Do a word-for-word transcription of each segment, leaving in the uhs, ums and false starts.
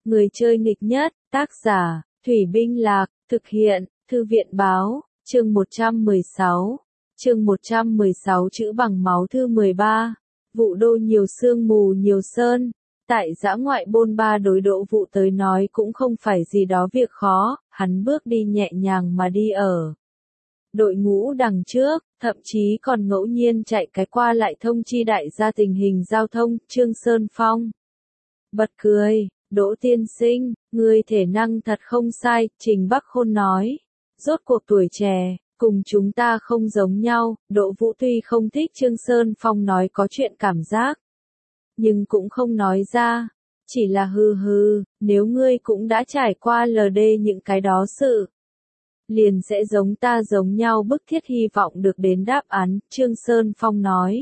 Người chơi nghịch nhất, tác giả, Thủy Binh Lạc, thực hiện, Thư viện Báo, chương một trăm mười sáu. Chương một trăm mười sáu chữ bằng máu thư mười ba. Vụ đô nhiều sương mù nhiều sơn. Tại dã ngoại bôn ba đối Đỗ Vũ tới nói cũng không phải gì đó việc khó, hắn bước đi nhẹ nhàng mà đi ở đội ngũ đằng trước, thậm chí còn ngẫu nhiên chạy cái qua lại thông chi đại gia tình hình giao thông. Trương Sơn Phong bật cười, Đỗ tiên sinh, ngươi thể năng thật không sai, Trình Bắc Khôn nói. Rốt cuộc tuổi trẻ, cùng chúng ta không giống nhau. Đỗ Vũ tuy không thích Trương Sơn Phong nói có chuyện cảm giác, nhưng cũng không nói ra, chỉ là hừ hừ, nếu ngươi cũng đã trải qua lờ đê những cái đó sự, liền sẽ giống ta giống nhau, bức thiết hy vọng được đến đáp án. Trương Sơn Phong nói,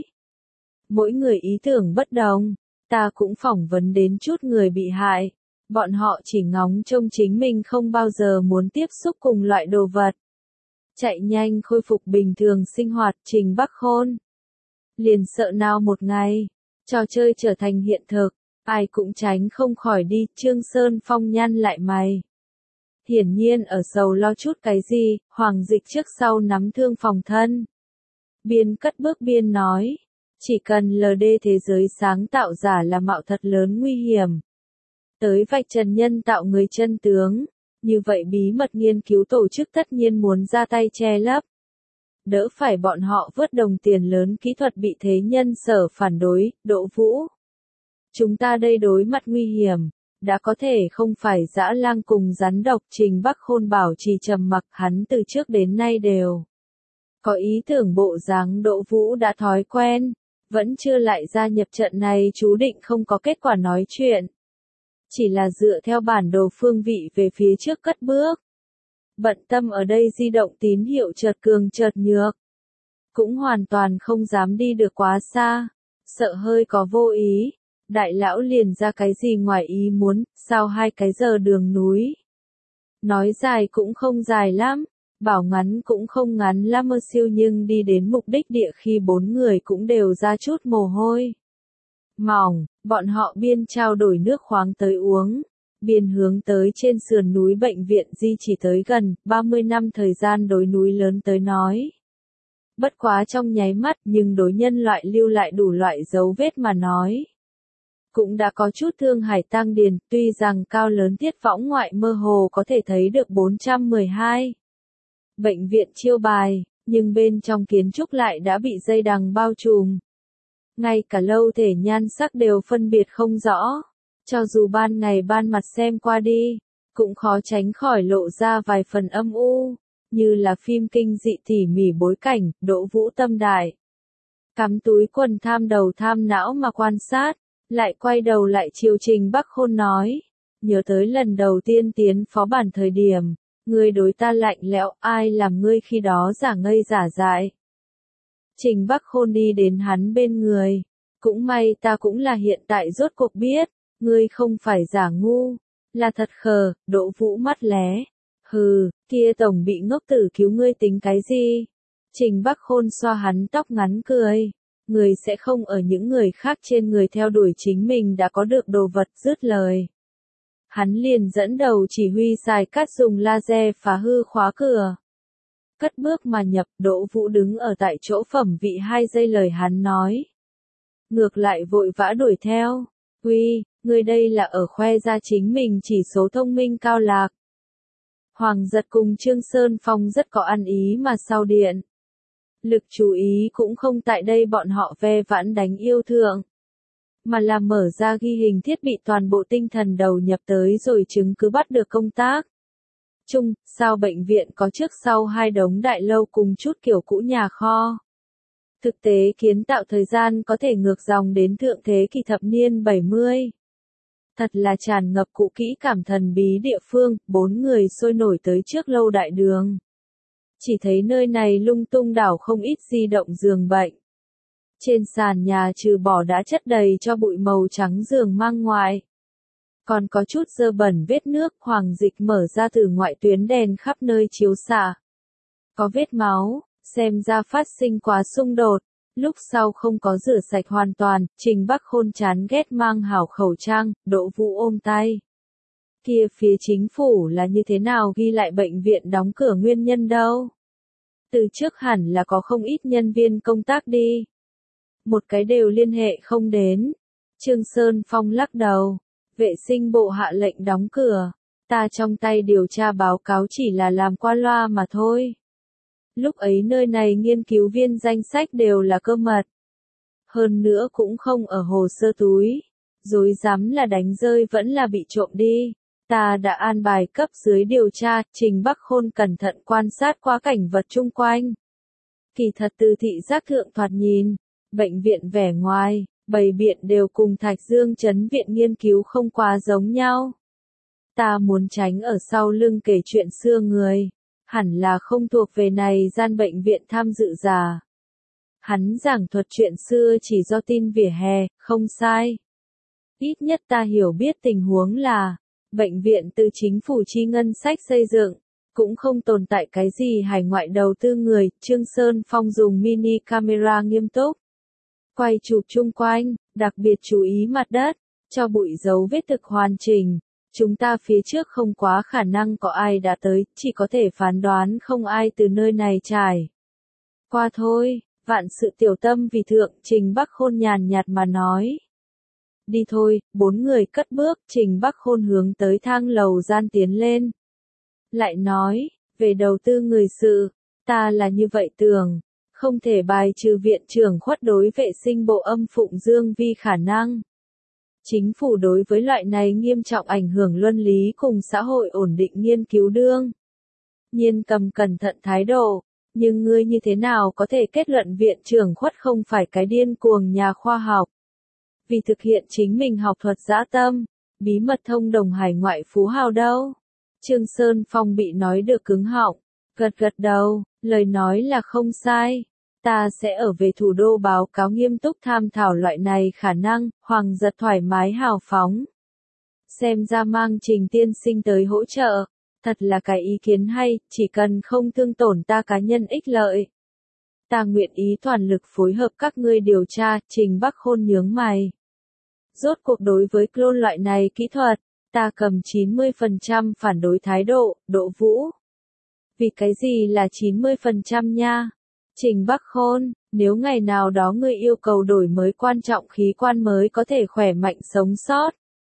mỗi người ý tưởng bất đồng, ta cũng phỏng vấn đến chút người bị hại, bọn họ chỉ ngóng trông chính mình không bao giờ muốn tiếp xúc cùng loại đồ vật, chạy nhanh khôi phục bình thường sinh hoạt. Trình Bắc Khôn liền sợ nào một ngày trò chơi trở thành hiện thực, ai cũng tránh không khỏi đi. Trương Sơn Phong nhăn lại mày, hiển nhiên ở sầu lo chút cái gì. Hoàng Dịch trước sau nắm thương phòng thân, biên cất bước biên nói, chỉ cần lờ đê thế giới sáng tạo giả là mạo thật lớn nguy hiểm, tới vạch trần nhân tạo người chân tướng, như vậy bí mật nghiên cứu tổ chức tất nhiên muốn ra tay che lấp, đỡ phải bọn họ vớt đồng tiền lớn kỹ thuật bị thế nhân sở phản đối. Đỗ Vũ, chúng ta đây đối mặt nguy hiểm, đã có thể không phải dã lang cùng rắn độc. Trình Bắc Khôn bảo trì trầm mặc, hắn từ trước đến nay đều có ý tưởng bộ dáng Đỗ Vũ đã thói quen, vẫn chưa lại gia nhập trận này chú định không có kết quả nói chuyện, chỉ là dựa theo bản đồ phương vị về phía trước cất bước. Bận tâm ở đây di động tín hiệu chợt cường chợt nhược, cũng hoàn toàn không dám đi được quá xa, sợ hơi có vô ý, đại lão liền ra cái gì ngoài ý muốn. Sau hai cái giờ đường núi, nói dài cũng không dài lắm, bảo ngắn cũng không ngắn lắm mơ siêu, nhưng đi đến mục đích địa khi bốn người cũng đều ra chút mồ hôi mỏng. Bọn họ biên trao đổi nước khoáng tới uống, biên hướng tới trên sườn núi bệnh viện di chỉ tới gần. Ba mươi năm thời gian đối núi lớn tới nói bất quá trong nháy mắt, nhưng đối nhân loại lưu lại đủ loại dấu vết mà nói, cũng đã có chút thương hải tang điền. Tuy rằng cao lớn thiết võng ngoại mơ hồ có thể thấy được bốn trăm mười hai bệnh viện chiêu bài, nhưng bên trong kiến trúc lại đã bị dây đằng bao trùm, ngay cả lâu thể nhan sắc đều phân biệt không rõ, cho dù ban ngày ban mặt xem qua đi, cũng khó tránh khỏi lộ ra vài phần âm u, như là phim kinh dị tỉ mỉ bối cảnh. Đỗ Vũ tâm đại, cắm túi quần tham đầu tham não mà quan sát, lại quay đầu lại chiều Trình Bắc Khôn nói, nhớ tới lần đầu tiên tiến phó bản thời điểm, ngươi đối ta lạnh lẽo, ai làm ngươi khi đó giả ngây giả dại. Trình Bắc Khôn đi đến hắn bên người, cũng may ta cũng là hiện tại rốt cuộc biết, ngươi không phải giả ngu, là thật khờ. Đỗ Vũ mắt lé, hừ, kia tổng bị ngốc tử cứu ngươi tính cái gì. Trình Bắc Khôn xoa hắn tóc ngắn cười, người sẽ không ở những người khác trên người theo đuổi chính mình đã có được đồ vật. Dứt lời, hắn liền dẫn đầu chỉ huy xài cát dùng laser phá hư khóa cửa, cất bước mà nhập. Đỗ Vũ đứng ở tại chỗ phẩm vị hai giây lời hắn nói, ngược lại vội vã đuổi theo, uy, người đây là ở khoe ra chính mình chỉ số thông minh cao lạc. Hoàng Giật cùng Trương Sơn Phong rất có ăn ý mà sau điện, lực chú ý cũng không tại đây bọn họ ve vãn đánh yêu thượng, mà là mở ra ghi hình thiết bị, toàn bộ tinh thần đầu nhập tới rồi chứng cứ bắt được công tác. Chung, sao bệnh viện có trước sau hai đống đại lâu cùng chút kiểu cũ nhà kho. Thực tế kiến tạo thời gian có thể ngược dòng đến thượng thế kỷ thập niên bảy mươi. Thật là tràn ngập cũ kỹ cảm thần bí địa phương. Bốn người sôi nổi tới trước lâu đại đường, chỉ thấy nơi này lung tung đảo không ít di động giường bệnh. Trên sàn nhà trừ bỏ đã chất đầy cho bụi màu trắng giường mang ngoại, còn có chút dơ bẩn vết nước. Hoàng Dịch mở ra từ ngoại tuyến đèn khắp nơi chiếu xạ, có vết máu, xem ra phát sinh quá xung đột, lúc sau không có rửa sạch hoàn toàn. Trình Bắc Khôn chán ghét mang hảo khẩu trang. Đỗ Vũ ôm tay, Kia phía chính phủ là như thế nào ghi lại bệnh viện đóng cửa nguyên nhân đâu? Từ trước hẳn là có không ít nhân viên công tác đi. Một cái đều liên hệ không đến. Trương Sơn Phong lắc đầu. Vệ sinh bộ hạ lệnh đóng cửa. Ta trong tay điều tra báo cáo chỉ là làm qua loa mà thôi. Lúc ấy nơi này nghiên cứu viên danh sách đều là cơ mật. Hơn nữa cũng không ở hồ sơ túi. Dối dám là đánh rơi vẫn là bị trộm đi. Ta đã an bài cấp dưới điều tra, Trình Bắc Khôn cẩn thận quan sát qua cảnh vật chung quanh. Kỳ thật từ thị giác thượng thoạt nhìn, bệnh viện vẻ ngoài, bày biện đều cùng Thạch Dương Trấn viện nghiên cứu không quá giống nhau. Ta muốn tránh ở sau lưng kể chuyện xưa người, hẳn là không thuộc về này gian bệnh viện tham dự giả. Hắn giảng thuật chuyện xưa chỉ do tin vỉa hè, không sai. Ít nhất ta hiểu biết tình huống là, bệnh viện từ chính phủ chi ngân sách xây dựng, cũng không tồn tại cái gì hải ngoại đầu tư người. Trương Sơn Phong dùng mini camera nghiêm túc, quay chụp chung quanh, đặc biệt chú ý mặt đất, cho bụi dấu vết thực hoàn chỉnh. Chúng ta phía trước không quá khả năng có ai đã tới, chỉ có thể phán đoán không ai từ nơi này trải qua thôi. Vạn sự tiểu tâm vì thượng, Trình Bắc Khôn nhàn nhạt mà nói. Đi thôi, bốn người cất bước, Trình Bắc Khôn hướng tới thang lầu gian tiến lên. Lại nói, về đầu tư người sự, ta là như vậy tưởng, không thể bài trừ viện trưởng khuất đối vệ sinh bộ âm phụng Dương Vi khả năng. Chính phủ đối với loại này nghiêm trọng ảnh hưởng luân lý cùng xã hội ổn định nghiên cứu đương. Nhiên cầm cẩn thận thái độ, nhưng ngươi như thế nào có thể kết luận viện trưởng khuất không phải cái điên cuồng nhà khoa học? Vì thực hiện chính mình học thuật dã tâm, bí mật thông đồng hải ngoại phú hào đâu? Trương Sơn Phong bị nói được cứng họng, gật gật đầu, lời nói là không sai. Ta sẽ ở về thủ đô báo cáo nghiêm túc tham thảo loại này khả năng. Hoàng giật thoải mái hào phóng. Xem ra mang Trình tiên sinh tới hỗ trợ, thật là cái ý kiến hay, chỉ cần không thương tổn ta cá nhân ích lợi. Ta nguyện ý toàn lực phối hợp các ngươi điều tra. Trình Bắc Khôn nhướng mày. Rốt cuộc đối với clone loại này kỹ thuật, ta cầm chín mươi phần trăm phản đối thái độ. Đỗ Vũ. Vì cái gì là chín mươi phần trăm nha? Trình Bắc Khôn, nếu ngày nào đó ngươi yêu cầu đổi mới quan trọng khí quan mới có thể khỏe mạnh sống sót,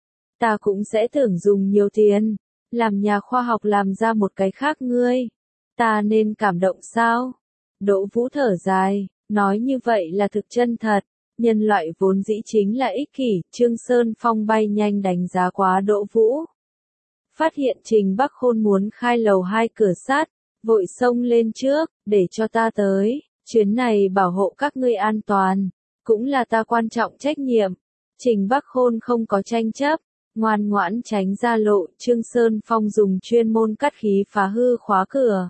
ta cũng sẽ tưởng dùng nhiều tiền, làm nhà khoa học làm ra một cái khác ngươi. Ta nên cảm động sao? Đỗ Vũ thở dài, nói như vậy là thực chân thật, nhân loại vốn dĩ chính là ích kỷ. Trương Sơn Phong bay nhanh đánh giá quá Đỗ Vũ. Phát hiện Trình Bắc Khôn muốn khai lầu hai cửa sát, vội xông lên trước, để cho ta tới, chuyến này bảo hộ các ngươi an toàn, cũng là ta quan trọng trách nhiệm. Trình Bắc Khôn không có tranh chấp, ngoan ngoãn tránh ra lộ. Trương Sơn Phong dùng chuyên môn cắt khí phá hư khóa cửa.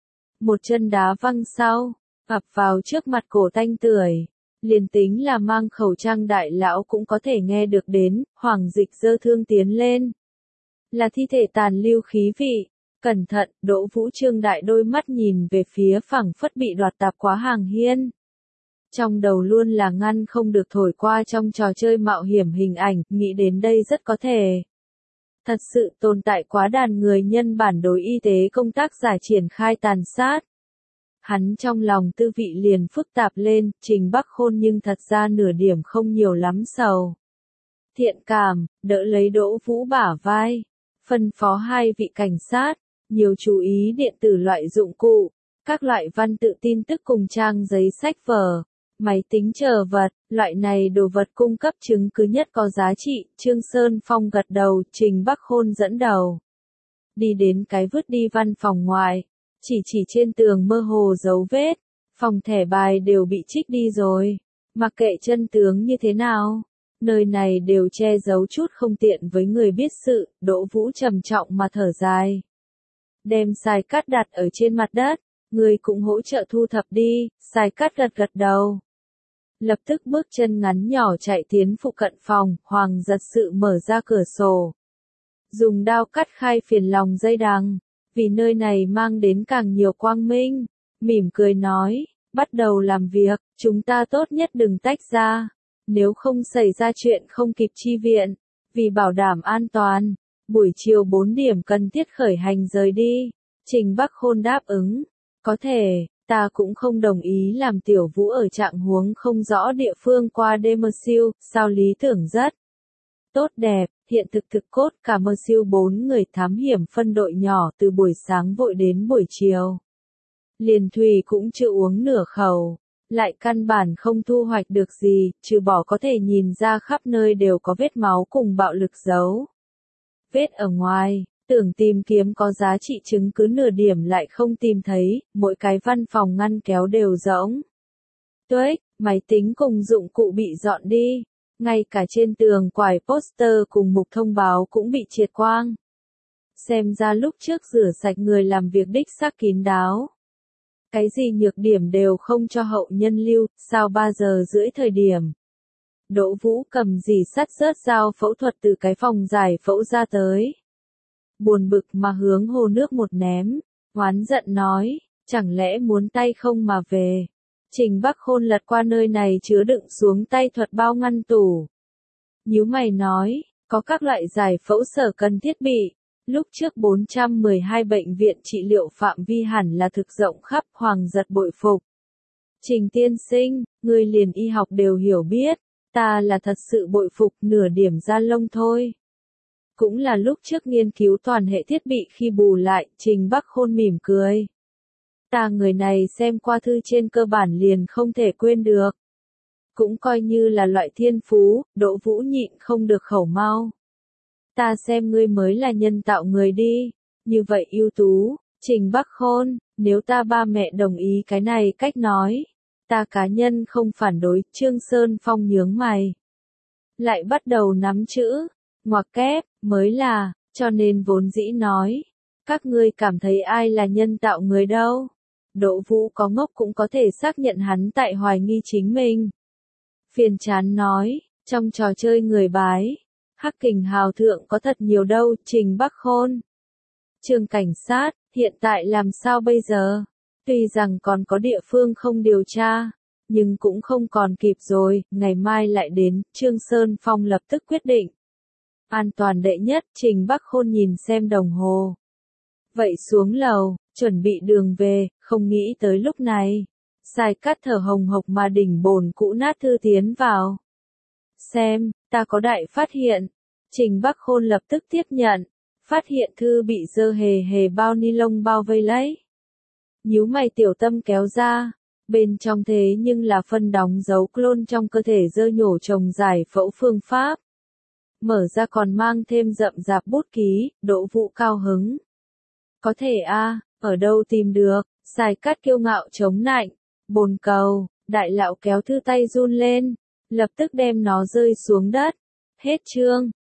Một chân đá văng sau, ập vào trước mặt cổ tanh tưởi. Liền tính là mang khẩu trang đại lão cũng có thể nghe được đến. Hoàng Dịch giơ thương tiến lên. Là thi thể tàn lưu khí vị. Cẩn thận. Đỗ Vũ trương đại đôi mắt nhìn về phía phẳng phất bị đoạt tạp quá hàng hiên. Trong đầu luôn là ngăn không được thổi qua trong trò chơi mạo hiểm hình ảnh, nghĩ đến đây rất có thể. Thật sự tồn tại quá đàn người nhân bản đối y tế công tác giả triển khai tàn sát. Hắn trong lòng tư vị liền phức tạp lên. Trình Bắc Khôn nhưng thật ra nửa điểm không nhiều lắm sầu. Thiện cảm, đỡ lấy Đỗ Vũ bả vai. Phân phó hai vị cảnh sát, nhiều chú ý điện tử loại dụng cụ, các loại văn tự tin tức cùng trang giấy sách vở, máy tính chờ vật, loại này đồ vật cung cấp chứng cứ nhất có giá trị. Trương Sơn Phong gật đầu, Trình Bắc Khôn dẫn đầu. Đi đến cái vứt đi văn phòng ngoài, chỉ chỉ trên tường mơ hồ dấu vết, phòng thẻ bài đều bị trích đi rồi, mặc kệ chân tướng như thế nào. Nơi này đều che giấu chút không tiện với người biết sự. Đỗ Vũ trầm trọng mà thở dài. Đem Sai Cát đặt ở trên mặt đất, người cũng hỗ trợ thu thập đi. Sai Cát gật gật đầu. Lập tức bước chân ngắn nhỏ chạy tiến phụ cận phòng. Hoàng giật sự mở ra cửa sổ, dùng dao cắt khai phiền lòng dây đằng, vì nơi này mang đến càng nhiều quang minh. Mỉm cười nói, bắt đầu làm việc, chúng ta tốt nhất đừng tách ra. Nếu không xảy ra chuyện không kịp chi viện, vì bảo đảm an toàn, Buổi chiều bốn điểm cần thiết khởi hành rời đi. Trình Bắc Khôn đáp ứng. Có thể, ta cũng không đồng ý làm Tiểu Vũ ở trạng huống không rõ địa phương qua đêm mơ siêu, sao lý tưởng rất tốt đẹp, hiện thực thực cốt cả mơ siêu bốn người thám hiểm phân đội nhỏ từ buổi sáng vội đến buổi chiều. Liền thủy cũng chưa uống nửa khẩu, lại căn bản không thu hoạch được gì, trừ bỏ có thể nhìn ra khắp nơi đều có vết máu cùng bạo lực dấu. Vết ở ngoài, tưởng tìm kiếm có giá trị chứng cứ nửa điểm lại không tìm thấy, mỗi cái văn phòng ngăn kéo đều rỗng. Tuếch, máy tính cùng dụng cụ bị dọn đi, ngay cả trên tường quải poster cùng mục thông báo cũng bị triệt quang. Xem ra lúc trước rửa sạch người làm việc đích xác kín đáo. Cái gì nhược điểm đều không cho hậu nhân lưu, sao ba giờ rưỡi thời điểm. Đỗ Vũ cầm dì sắt rớt dao phẫu thuật từ cái phòng giải phẫu ra tới. Buồn bực mà hướng hồ nước một ném, oán giận nói, chẳng lẽ muốn tay không mà về. Trình Bắc Khôn lật qua nơi này chứa đựng xuống tay thuật bao ngăn tủ. Nhíu mày nói, có các loại giải phẫu sở cần thiết bị. Lúc trước bốn trăm mười hai bệnh viện trị liệu phạm vi hẳn là thực rộng khắp, Hoàng giật bội phục. Trình tiên sinh, người liền y học đều hiểu biết, ta là thật sự bội phục nửa điểm da lông thôi. Cũng là lúc trước nghiên cứu toàn hệ thiết bị khi bù lại, Trình Bắc Khôn mỉm cười. Ta người này xem qua thư trên cơ bản liền không thể quên được. Cũng coi như là loại thiên phú, Đỗ Vũ nhịn không được khẩu mau. Ta xem ngươi mới là nhân tạo người đi, như vậy ưu tú, Trình Bắc Khôn, nếu ta ba mẹ đồng ý cái này cách nói, ta cá nhân không phản đối, Trương Sơn Phong nhướng mày. Lại bắt đầu nắm chữ, ngoặc kép, mới là, cho nên vốn dĩ nói, các ngươi cảm thấy ai là nhân tạo người đâu. Đỗ Vũ có ngốc cũng có thể xác nhận hắn tại hoài nghi chính mình. Phiền chán nói, trong trò chơi người bái, Hắc Kình hào thượng có thật nhiều đâu, Trình Bắc Khôn. Trường cảnh sát, hiện tại làm sao bây giờ? Tuy rằng còn có địa phương không điều tra, nhưng cũng không còn kịp rồi, ngày mai lại đến, Trương Sơn Phong lập tức quyết định. An toàn đệ nhất, Trình Bắc Khôn nhìn xem đồng hồ. Vậy xuống lầu, chuẩn bị đường về, không nghĩ tới lúc này. Sai Cát thở hồng hộc mà đỉnh bồn cũ nát thư tiến vào. Xem, ta có đại phát hiện. Trình Bắc Khôn lập tức tiếp nhận. Phát hiện thư bị dơ hề hề bao ni lông bao vây lấy. Nhíu mày tiểu tâm kéo ra. Bên trong thế nhưng là phân đóng dấu clone trong cơ thể dơ nhổ trồng giải phẫu phương pháp. Mở ra còn mang thêm rậm rạp bút ký, Đỗ Vũ cao hứng. Có thể a, ở đâu tìm được, Sai Cát kiêu ngạo chống nạnh. Bồn cầu, đại lão kéo thư tay run lên, lập tức đem nó rơi xuống đất. Hết chương.